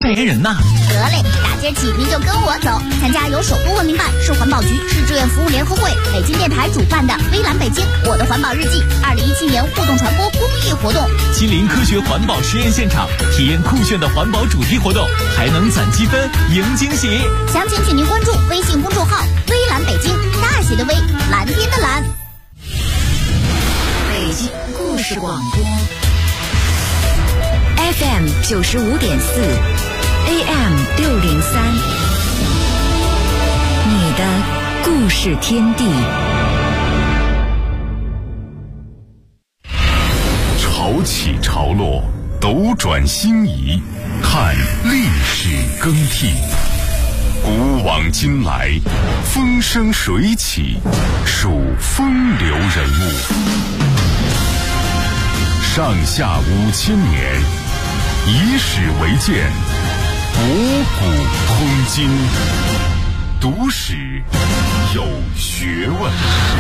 代言人呐。 得嘞，打今儿起您就跟我走，参加由首都文明办、市环保局、市志愿服务联合会、北京电台主办的微蓝北京我的环保日记2017年互动传播公益活动， 亲临科学环保实验现场，体验酷炫的环保主题活动，还能攒积分赢惊喜。 详情请您关注微信公众号微蓝北京，大写的微，蓝天的蓝。 北京故事广播 FM 95.4 AM 603，你的故事天地。 潮起潮落，斗转星移，看历史更替。古往今来，风生水起，数风流人物。上下5000年，以史为鉴，博古通今。读史有学问。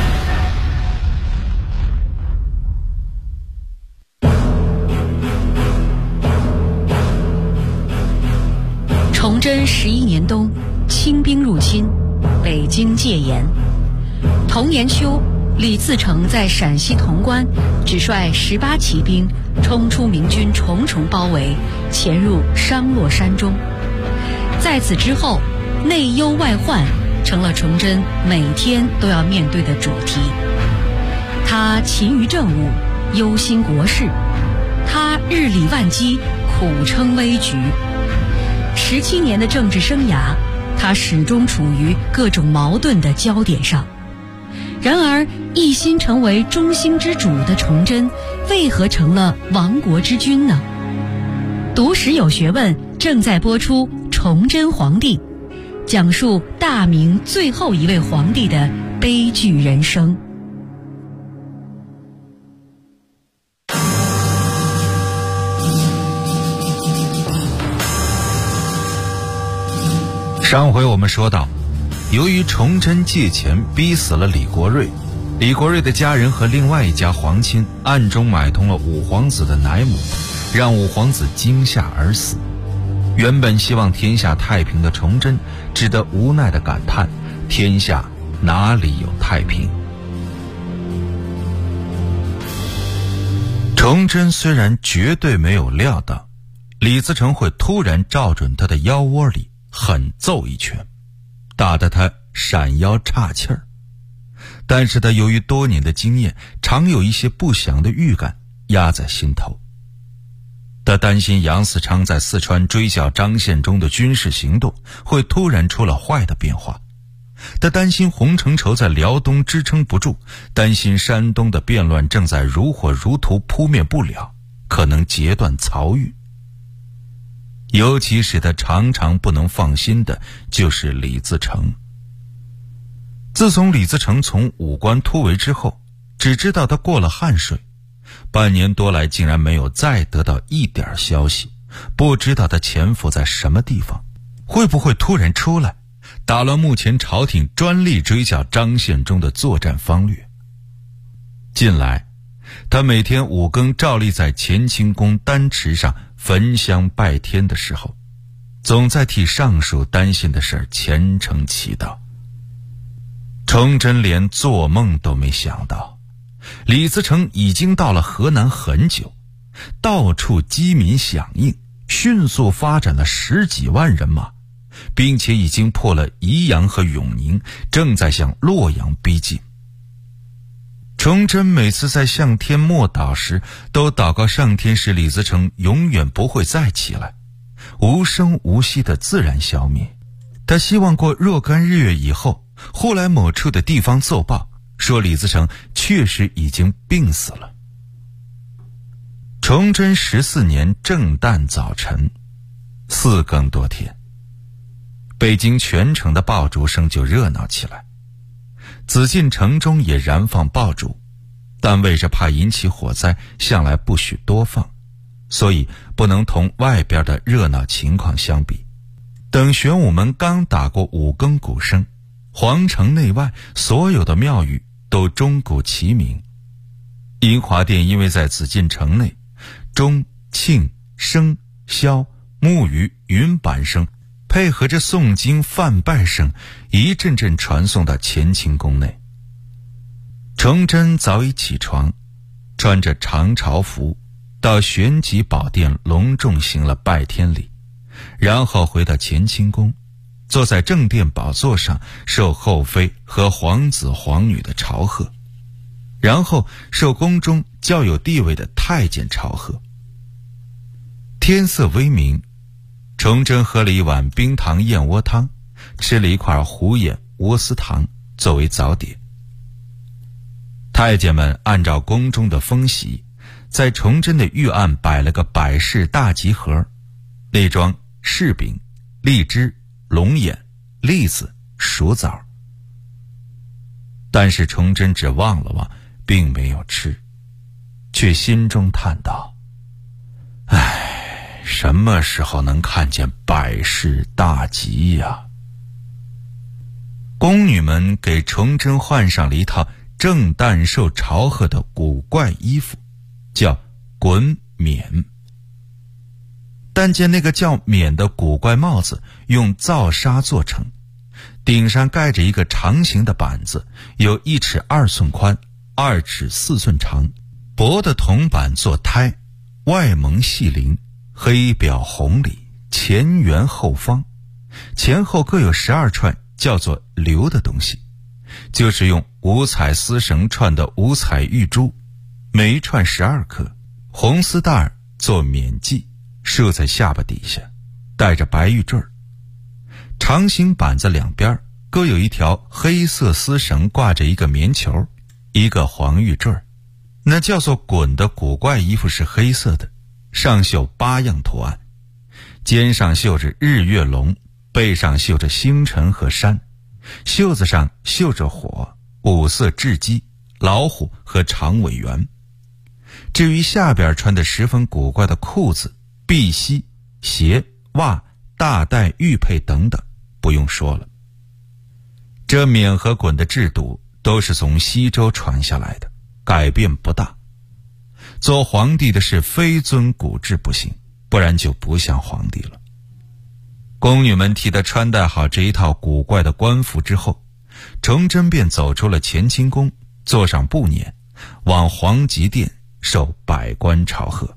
崇祯11年冬，清兵入侵，北京戒严。同年秋，李自成在陕西潼关只率18骑兵冲出明军重重包围，潜入商洛山中。在此之后，内忧外患成了崇祯每天都要面对的主题。他勤于政务，忧心国事，他日理万机，苦撑危局。17年的政治生涯，他始终处于各种矛盾的焦点上。然而，一心成为中兴之主的崇祯，为何成了亡国之君呢？读史有学问正在播出《崇祯皇帝》，讲述大明最后一位皇帝的悲剧人生。 上回我们说到，由于崇祯借钱逼死了李国瑞，李国瑞的家人和另外一家皇亲暗中买通了五皇子的奶母，让五皇子惊吓而死。原本希望天下太平的崇祯只得无奈地感叹，天下哪里有太平。崇祯虽然绝对没有料到李自成会突然照准他的腰窝里狠揍一拳，打得他闪腰岔气儿。但是他由于多年的经验，常有一些不祥的预感压在心头。他担心杨嗣昌在四川追剿张献忠的军事行动会突然出了坏的变化，他担心洪承畴在辽东支撑不住，担心山东的变乱正在如火如荼扑灭不了，可能截断漕运。尤其使他常常不能放心的就是李自成。自从李自成从武关突围之后，只知道他过了汉水，半年多来竟然没有再得到一点消息，不知道他潜伏在什么地方，会不会突然出来，打乱目前朝廷专力追剿张献忠的作战方略。近来他每天5更照例在乾清宫丹池上焚香拜天的时候，总在替上属担心的事虔诚祈祷。崇祯连做梦都没想到，李自成已经到了河南很久，到处饥民响应，迅速发展了10几万人马，并且已经破了宜阳和永宁，正在向洛阳逼近。崇祯每次在向天默祷时，都祷告上天使李自成永远不会再起来，无声无息的自然消灭。他希望过若干日月以后，忽来某处的地方奏报，说李自成确实已经病死了。崇祯14年正旦早晨4更多天，北京全城的爆竹声就热闹起来。紫禁城中也燃放爆竹，但为着怕引起火灾，向来不许多放，所以不能同外边的热闹情况相比。等玄武门刚打过5更鼓声，皇城内外所有的庙宇都钟鼓齐鸣。英华殿因为在紫禁城内，钟、磬、笙、箫、 木鱼、云板声，配合着诵经梵拜声，一阵阵传送到乾清宫内。崇祯早已起床，穿着长朝服，到玄极宝殿隆重行了拜天礼，然后回到乾清宫，坐在正殿宝座上，受后妃和皇子皇女的朝贺，然后受宫中较有地位的太监朝贺。天色微明，崇祯喝了一碗冰糖燕窝汤，吃了一块虎眼窝丝糖作为早点。太监们按照宫中的风习，在崇祯的御案摆了个百事大集合，内装柿饼、荔枝、龙眼、栗子、薯枣。但是崇祯只望了望，并没有吃，却心中叹道：唉，什么时候能看见百事大吉呀？宫女们给崇祯换上了一套正旦受朝贺的古怪衣服，叫滚冕。但见那个叫冕的古怪帽子用皂纱做成，顶上盖着一个长形的板子，有1尺2寸宽，2尺4寸长，薄的铜板做胎，外蒙细绫，黑表红里，前圆后方，前后各有12串叫做流的东西，就是用五彩丝绳串的五彩玉珠，每一串12颗，红丝带儿做冕髻，束在下巴底下，带着白玉坠儿。长形板子两边各有一条黑色丝绳挂着一个棉球，一个黄玉坠儿。那叫做滚的古怪衣服是黑色的，上绣8样图案，肩上绣着日月龙，背上绣着星辰和山，袖子上绣着火、5色雉鸡、老虎和长尾猿。至于下边穿的十分古怪的裤子、碧膝、鞋、袜、大带玉佩等等，不用说了。这冕和滚的制度都是从西周传下来的，改变不大。做皇帝的是非遵古制不行，不然就不像皇帝了。宫女们替他穿戴好这一套古怪的官服之后，崇祯便走出了乾清宫，坐上步辇，往皇极殿受百官朝贺。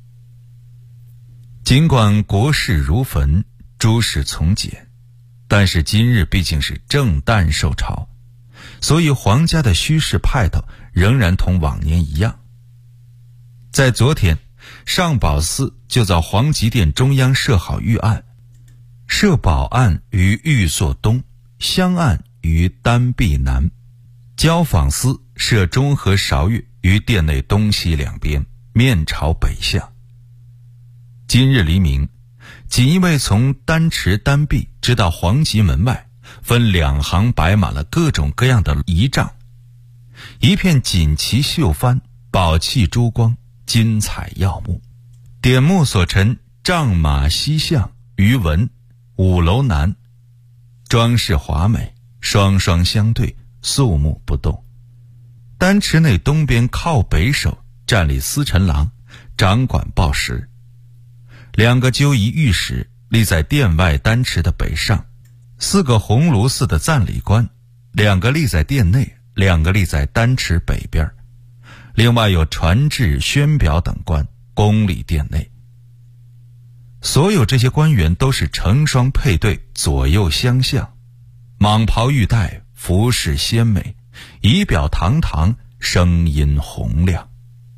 尽管国事如焚，诸事从简，但是今日毕竟是正旦受朝，所以皇家的虚饰派头仍然同往年一样。在昨天，上宝司就在皇极殿中央设好御案，设宝案于御座东，香案于丹壁南，交坊司设中和韶乐于殿内东西两边，面朝北向。今日黎明，锦衣卫从丹池丹壁直到皇极门外，分2行摆满了各种各样的仪仗，一片锦旗绣幡，宝器珠光，金彩耀目。点目所陈帐马西向鱼纹5楼南，装饰华美，双双相对，肃穆不动。丹池内东边靠北首站立司臣郎，掌管报时。2个纠仪御史立在殿外丹池的北上，4个鸿胪寺的赞礼官，2个立在殿内，2个立在丹池北边，另外有传制、宣表等官恭立殿内。所有这些官员都是成双配对，左右相向，蟒袍玉带，服饰鲜美，仪表堂堂，声音洪亮。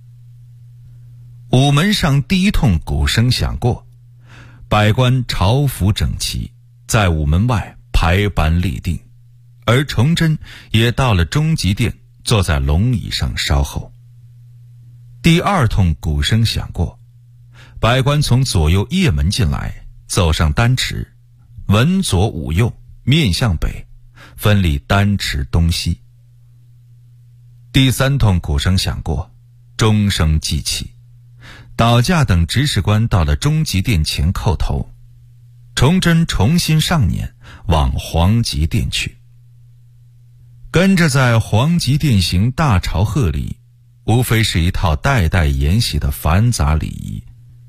午门上第一通鼓声响过，百官朝服整齐，在午门外排班立定，而崇祯也到了中极殿，坐在龙椅上稍后。第2通鼓声响过，百官从左右掖门进来，走上丹池，文左武右，面向北，分立丹池东西。第3通鼓声响过，钟声祭起，导驾等执事官到了中极殿前叩头，崇祯重新上辇，往皇极殿去。跟着在皇极殿行大朝贺礼，无非是一套代代沿袭的繁杂礼仪，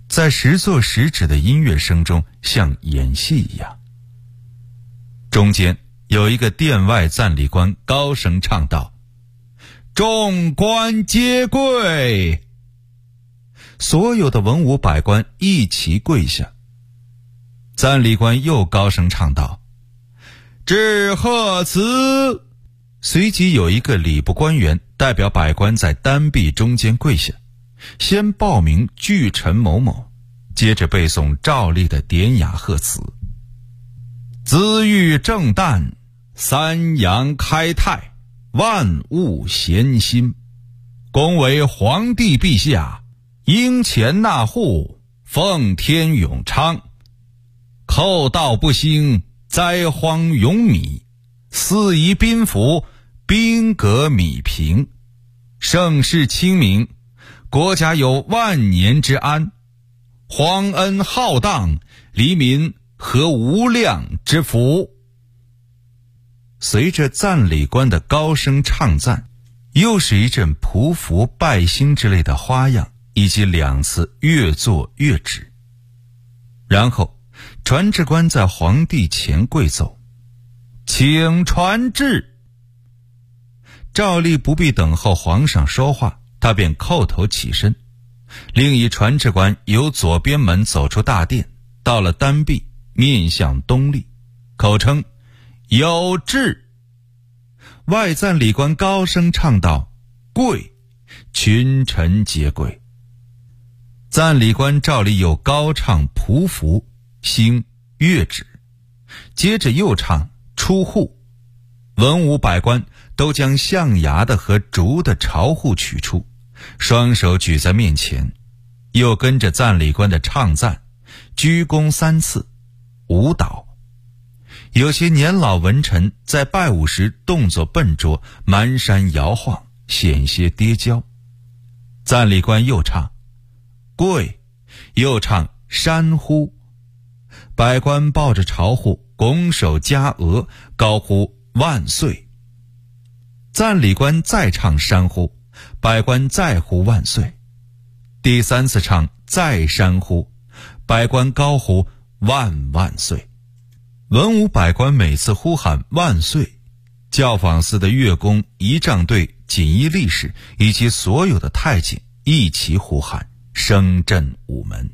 在时作时止的音乐声中像演戏一样。中间有一个殿外赞礼官高声唱道：众官皆跪。所有的文武百官一齐跪下。赞礼官又高声唱道：致贺词。随即有一个礼部官员代表百官在单壁中间跪下，先报名巨臣某某，接着背诵照例的典雅贺词：资欲正旦，三阳开泰，万物咸心，恭为皇帝陛下，应前纳户，奉天永昌，寇盗不兴，灾荒永弭，四夷宾服，兵革米平，盛世清明，国家有万年之安，荒恩浩荡，黎民和无量之福。随着赞礼官的高声唱赞，又是一阵匍匐拜星之类的花样，以及2次越坐越止。然后传旨官在皇帝前跪奏：请传旨。照例不必等候皇上说话，他便叩头起身。另一传旨官由左边门走出大殿，到了单壁，面向东立，口称有旨。外赞礼官高声唱道：跪。群臣皆跪。赞礼官照例又高唱匍匐、兴、乐止，接着又唱出户。文武百官都将象牙的和竹的朝户取出，双手举在面前，又跟着赞礼官的唱赞，鞠躬3次，舞蹈。有些年老文臣在拜舞时动作笨拙，蹒跚摇晃，险些跌跤。赞礼官又唱跪，又唱山呼。百官抱着朝户，拱手夹额，高呼万岁。赞礼官再唱山呼，百官再呼万岁。第3次唱再山呼，百官高呼万万岁。文武百官每次呼喊万岁，教坊司的乐工、仪仗队、锦衣力士以及所有的太监一齐呼喊，声震午门。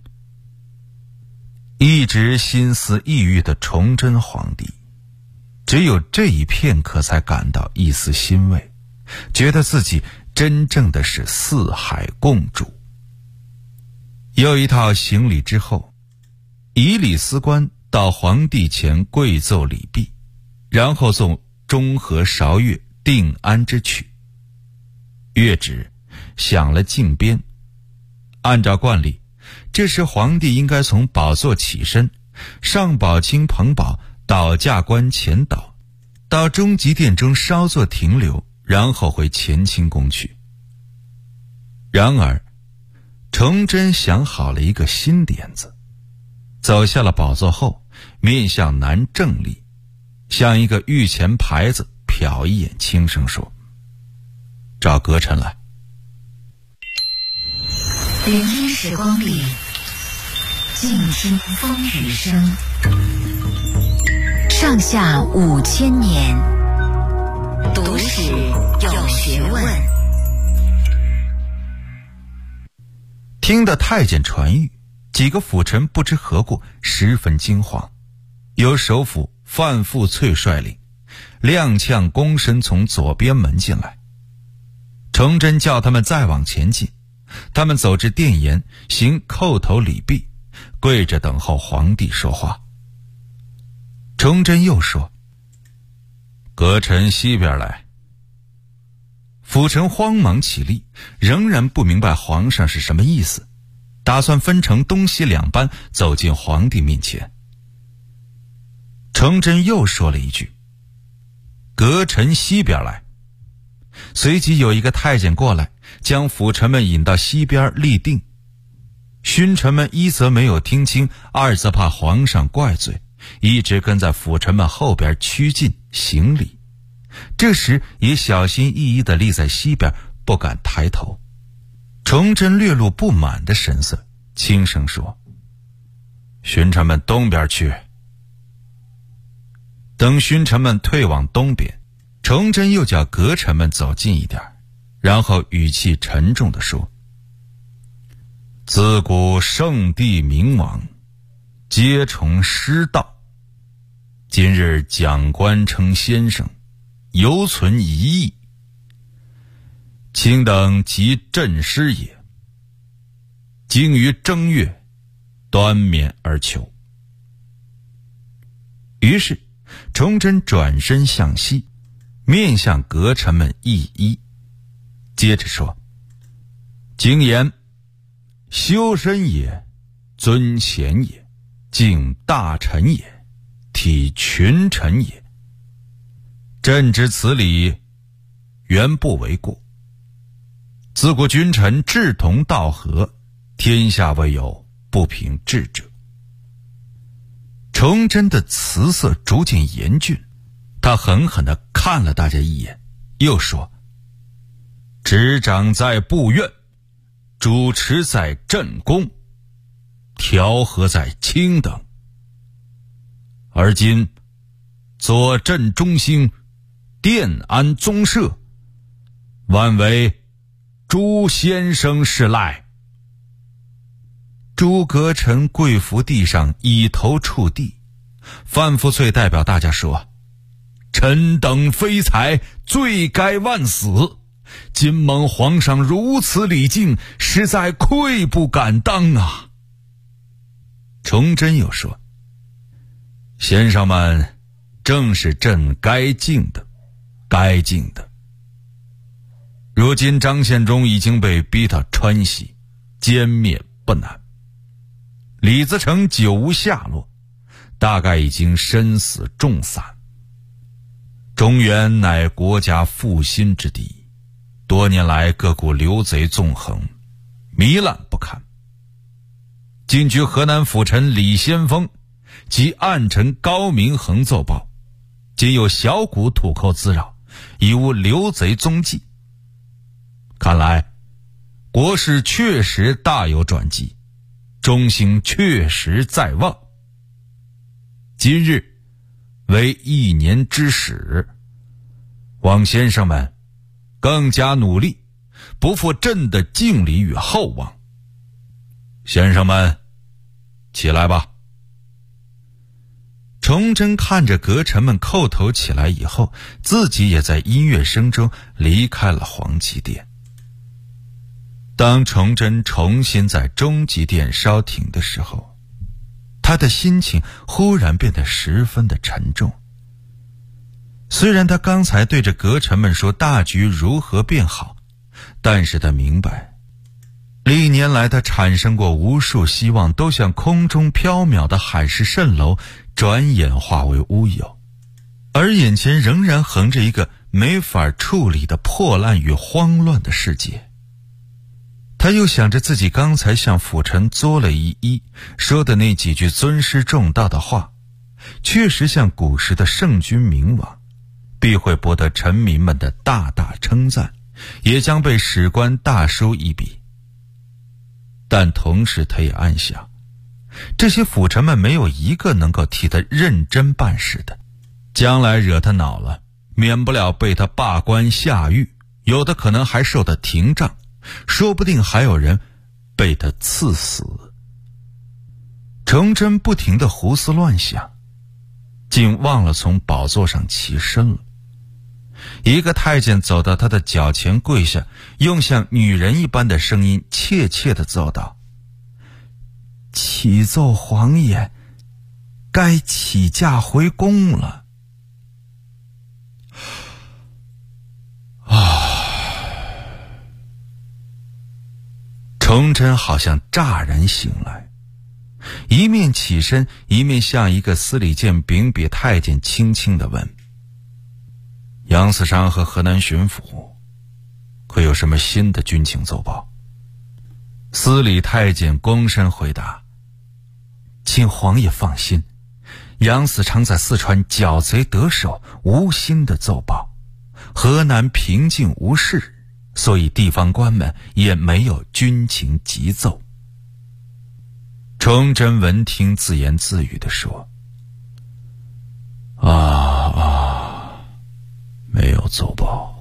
一直心思抑郁的崇祯皇帝，只有这一片刻才感到一丝欣慰，觉得自己真正的是四海共主。又一套行礼之后，仪礼司官到皇帝前跪奏礼毕，然后奏中和韶乐定安之曲。乐止响了禁鞭，按照惯例，这时皇帝应该从宝座起身，上宝卿捧宝，倒驾观前导，到中极殿中稍作停留，然后回乾清宫去。然而崇祯想好了一个新点子，走下了宝座后，面向南正立，向一个御前牌子瞟一眼，轻声说：找阁臣来。 聆听时光里，静听风雨声。上下5000年，读史有学问。 听得太监传谕，几个辅臣不知何故，十分惊慌。由首辅范富翠率领，踉跄躬身从左边门进来。崇祯叫他们再往前进，他们走至殿沿，行叩头礼毕，跪着等候皇帝说话。崇祯又说：阁臣西边来。辅臣慌忙起立，仍然不明白皇上是什么意思，打算分成东西两班走进皇帝面前。崇祯又说了一句：阁臣西边来。随即有一个太监过来，将辅臣们引到西边立定。勋臣们一则没有听清，二则怕皇上怪罪，一直跟在辅臣们后边趋近行礼。这时也小心翼翼地立在西边，不敢抬头。崇祯略露不满的神色， 轻声说：“巡臣们东边去。”等巡臣们退往东边，崇祯又叫阁臣们走近一点，然后语气沉重地说：“自古圣帝明王，皆崇师道。今日讲官称先生，犹存一意。卿等即朕师也，经于正月，端冕而求。”于是崇祯转身向西，面向阁臣们一一，接着说：“经言，修身也，尊贤也，敬大臣也，体群臣也。朕之此理，原不为过。自古君臣志同道合，天下未有不凭智者。”崇祯的辞色逐渐严峻，他狠狠地看了大家一眼，又说：“执掌在部院，主持在朕宫，调和在卿等。而今坐镇中兴，殿安宗社，万为朱先生是赖。”诸阁臣跪伏地上，以头触地。范福翠代表大家说：“臣等非才，罪该万死。今蒙皇上如此礼敬，实在愧不敢当啊。”崇祯又说：“先生们，正是朕该敬的，该敬的。如今张献忠已经被逼到川西，歼灭不难。李自成久无下落，大概已经身死众散。中原乃国家复兴之地，多年来各股流贼纵横，糜烂不堪。进居河南府臣李先锋及暗臣高明恒奏报，仅有小股土寇滋扰，已无流贼踪迹。看来国事确实大有转机，中兴确实在望。今日为1年之始，望先生们更加努力，不负朕的敬礼与厚望。先生们起来吧。崇祯看着阁臣们叩头起来以后，自己也在音乐声中离开了皇极殿。当崇祯重新在中极殿烧停的时候，他的心情忽然变得十分的沉重。虽然他刚才对着阁臣们说大局如何变好，但是他明白，历年来他产生过无数希望都像空中缥缈的海市蜃楼，转眼化为乌有，而眼前仍然横着一个没法处理的破烂与慌乱的世界。他又想着自己刚才向辅臣作了一揖，说的那几句尊师重道的话，确实像古时的圣君明王，必会博得臣民们的大大称赞，也将被史官大书一笔。但同时他也暗想，这些辅臣们没有一个能够替他认真办事的，将来惹他恼了，免不了被他罢官下狱，有的可能还受他廷杖，说不定还有人被他赐死。崇祯不停地胡思乱想，竟忘了从宝座上起身了。一个太监走到他的脚前跪下，用像女人一般的声音切切地奏道：“启奏皇爷，该起驾回宫了。”崇祯好像乍然醒来，一面起身，一面向一个司礼监秉笔太监轻轻地问：“杨嗣昌和河南巡抚可有什么新的军情奏报？”司礼太监躬身回答：“请皇爷放心，杨嗣昌在四川剿贼得手，无新的奏报。河南平静无事，所以地方官们也没有军情急奏。” 崇祯闻听，自言自语地说：“没有奏报，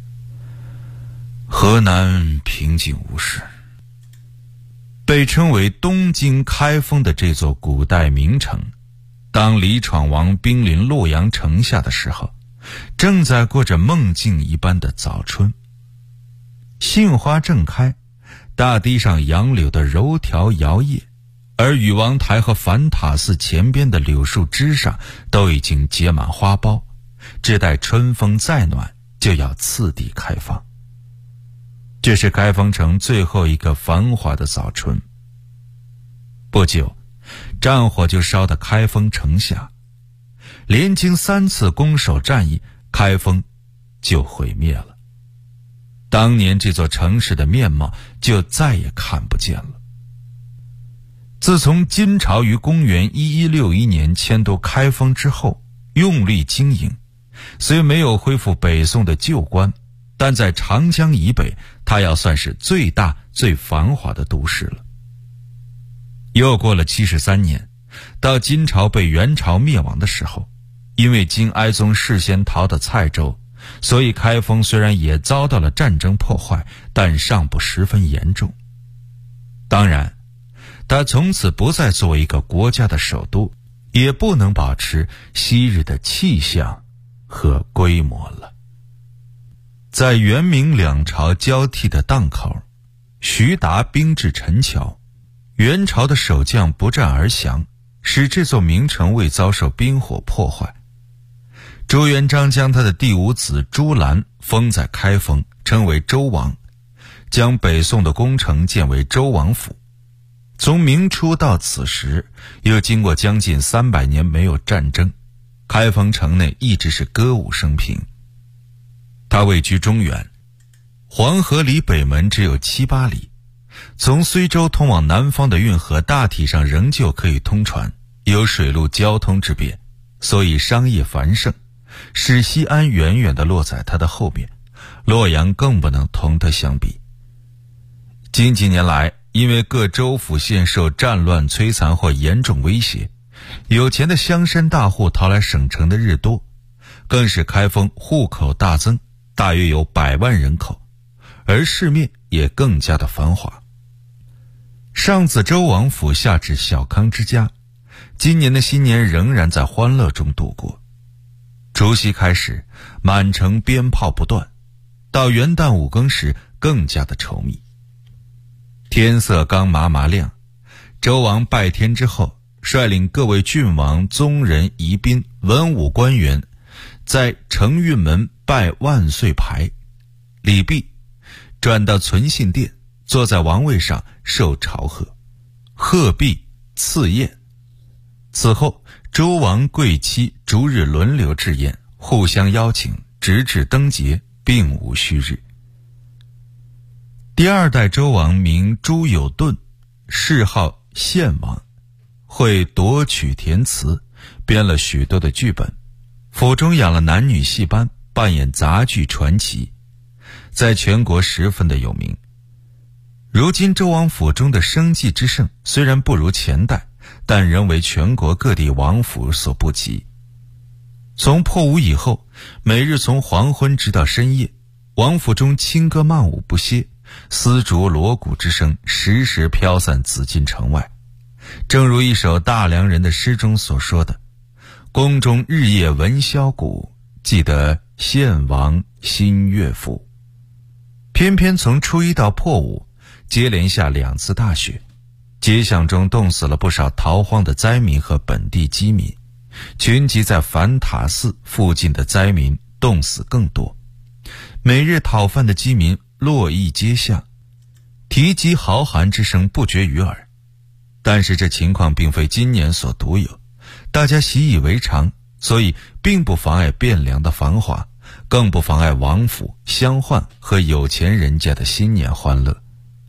河南平静无事。”被称为东京开封的这座古代名城，当李闯王兵临洛阳城下的时候，正在过着梦境一般的早春。杏花正开，大地上杨柳的柔条摇曳，而禹王台和反塔寺前边的柳树枝上都已经结满花苞，只待春风再暖，就要次第开放。这是开封城最后一个繁华的早春。不久，战火就烧得开封城下，连经3次攻守战役，开封就毁灭了。当年这座城市的面貌就再也看不见了。自从金朝于公元1161年迁都开封之后，用力经营，虽没有恢复北宋的旧观，但在长江以北，它要算是最大最繁华的都市了。又过了73年，到金朝被元朝灭亡的时候，因为金哀宗事先逃到蔡州，所以开封虽然也遭到了战争破坏，但尚不十分严重。当然，它从此不再作为一个国家的首都，也不能保持昔日的气象和规模了。在元明两朝交替的档口，徐达兵至陈桥，元朝的守将不战而降，使这座名城未遭受兵火破坏。朱元璋将他的第5子朱兰封在开封，称为周王，将北宋的宫城建为周王府。从明初到此时，又经过将近300年没有战争，开封城内一直是歌舞升平。它位居中原，黄河离北门只有7、8里，从睢州通往南方的运河大体上仍旧可以通船，有水陆交通之便，所以商业繁盛，使西安远远地落在它的后面，洛阳更不能同它相比。近几年来，因为各州府县受战乱摧残或严重威胁，有钱的乡绅大户逃来省城的日多，更使开封户口大增，大约有100万人口，而市面也更加的繁华。上自周王府，下至小康之家，今年的新年仍然在欢乐中度过。除夕开始，满城鞭炮不断，到元旦5更时更加的稠密。天色刚麻麻亮，周王拜天之后，率领各位郡王、宗人、仪宾、文武官员，在承运门拜万岁牌，礼毕，转到存信殿，坐在王位上受朝贺，贺毕赐宴。此后，周王贵戚逐日轮流置宴，互相邀请，直至登节，并无虚日。第2代周王名朱有顿，谥号献王，会夺曲填词，编了许多的剧本，府中养了男女戏班，扮演杂剧传奇，在全国十分的有名。如今周王府中的生计之盛虽然不如前代，但仍为全国各地王府所不及。从破吴以后，每日从黄昏直到深夜，王府中轻歌曼舞不歇，丝竹锣鼓之声时时飘散紫禁城外。正如一首大梁人的诗中所说的：宫中日夜闻箫鼓，记得献王新乐府。偏偏从初一到破五，接连下2次大雪，街巷中冻死了不少逃荒的灾民和本地饥民，群集在反塔寺附近的灾民冻死更多。每日讨饭的饥民络绎街巷，啼饥嚎寒之声不绝于耳。但是这情况并非今年所独有，大家习以为常，所以并不妨碍汴梁的繁华，更不妨碍王府、乡宦和有钱人家的新年欢乐。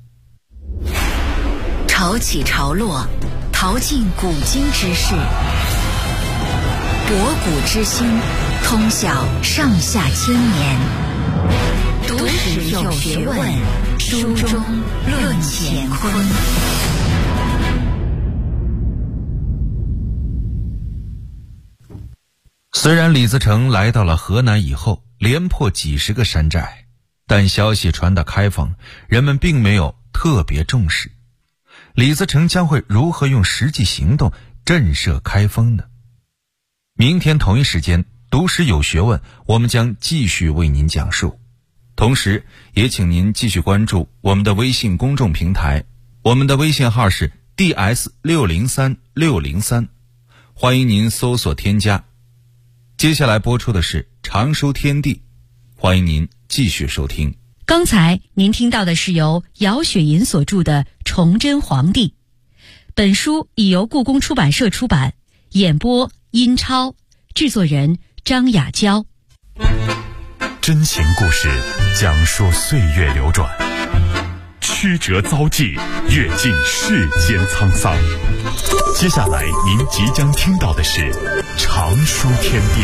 潮起潮落，淘尽古今之事，博古之今，通晓上下千年。读史有学问，书中论乾坤。 虽然李自成来到了河南以后，连破几十个山寨，但消息传到开封，人们并没有特别重视。李自成将会如何用实际行动震慑开封呢？明天同一时间，读史有学问，我们将继续为您讲述。同时也请您继续关注我们的微信公众平台，我们的微信号是 DS603603，欢迎您搜索添加。接下来播出的是常书天地，欢迎您继续收听。 刚才您听到的是由姚雪银所著的《崇祯皇帝》，本书已由故宫出版社出版，演播殷超，制作人张雅娇。 真情故事讲述岁月流转，曲折遭际，阅尽世间沧桑。接下来您即将听到的是常书天地。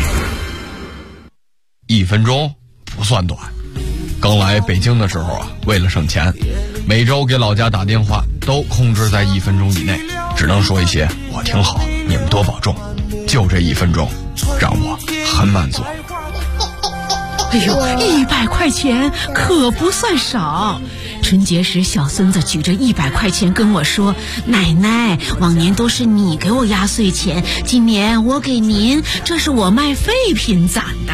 1分钟不算短。刚来北京的时候为了省钱，每周给老家打电话都控制在1分钟以内，只能说一些我挺好，你们多保重。就这1分钟让我很满足。 哎呦，100块钱可不算少。春节时小孙子举着100块钱跟我说，奶奶，往年都是你给我压岁钱，今年我给您，这是我卖废品攒的。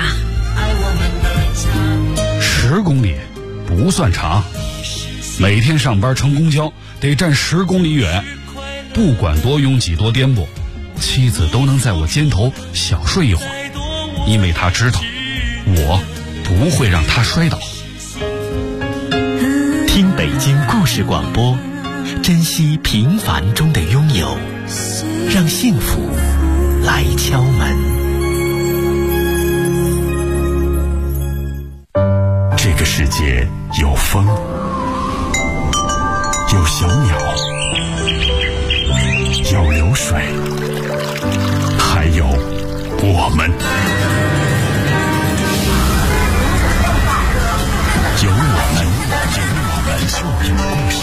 10公里不算长，每天上班乘公交得站10公里远，不管多拥挤多颠簸，妻子都能在我肩头小睡一会儿，因为她知道我不会让她摔倒。 听北京故事广播，珍惜平凡中的拥有，让幸福来敲门。 这个世界有风，有小鸟，有流水，还有我们。有我们就有故事。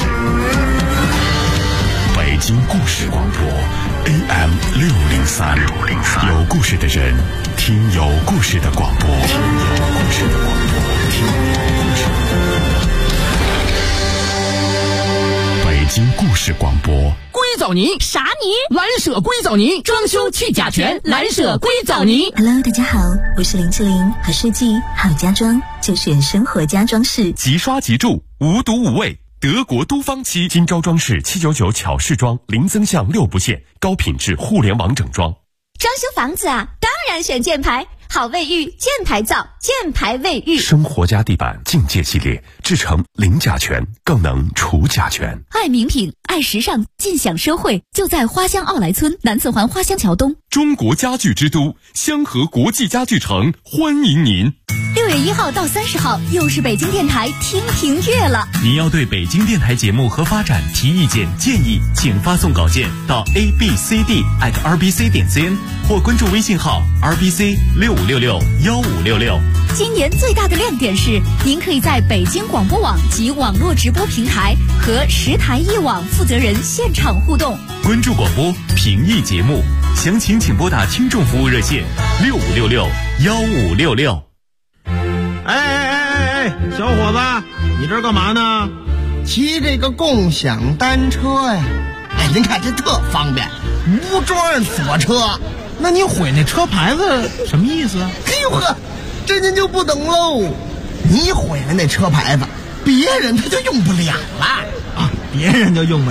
北京故事广播 AM 603，有故事的人听有故事的广播，听有故事的广播，听有故事的广播。北京故事广播。 硅藻泥啥泥？蓝舍硅藻泥，装修去甲醛，蓝舍硅藻泥。 Hello， 大家好，我是林志玲，好设计好家装就选生活家装饰， 即刷即住，无毒无味，德国都方漆，金招装饰799巧饰装，零增项6不限，高品质互联网整装。 装修房子啊，当然选箭牌，好卫浴，箭牌造，箭牌卫浴。 生活家地板境界系列，制成零甲醛，更能除甲醛。 爱名品，爱时尚，尽享奢惠，就在花乡奥莱村南侧环花乡桥东。 中国家具之都，香河国际家具城欢迎您。 6月1号到30号，又是北京电台听评月了。 您要对北京电台节目和发展提意见建议，请发送稿件到 abcd@rbc.cn 或关注微信号 rbc65661566。 今年最大的亮点是，您可以在北京广播网及网络直播平台和10台一网负责人现场互动。 关注广播，评议节目，详情请拨打听众服务热线65661566。 哎，小伙子，你这干嘛呢？ 骑这个共享单车呀。哎，您看这特方便，无桩锁车。 那你毁那车牌子什么意思啊？ 哎呦呵，这您就不懂喽。你毁了那车牌子，别人他就用不了了啊，别人就用不了。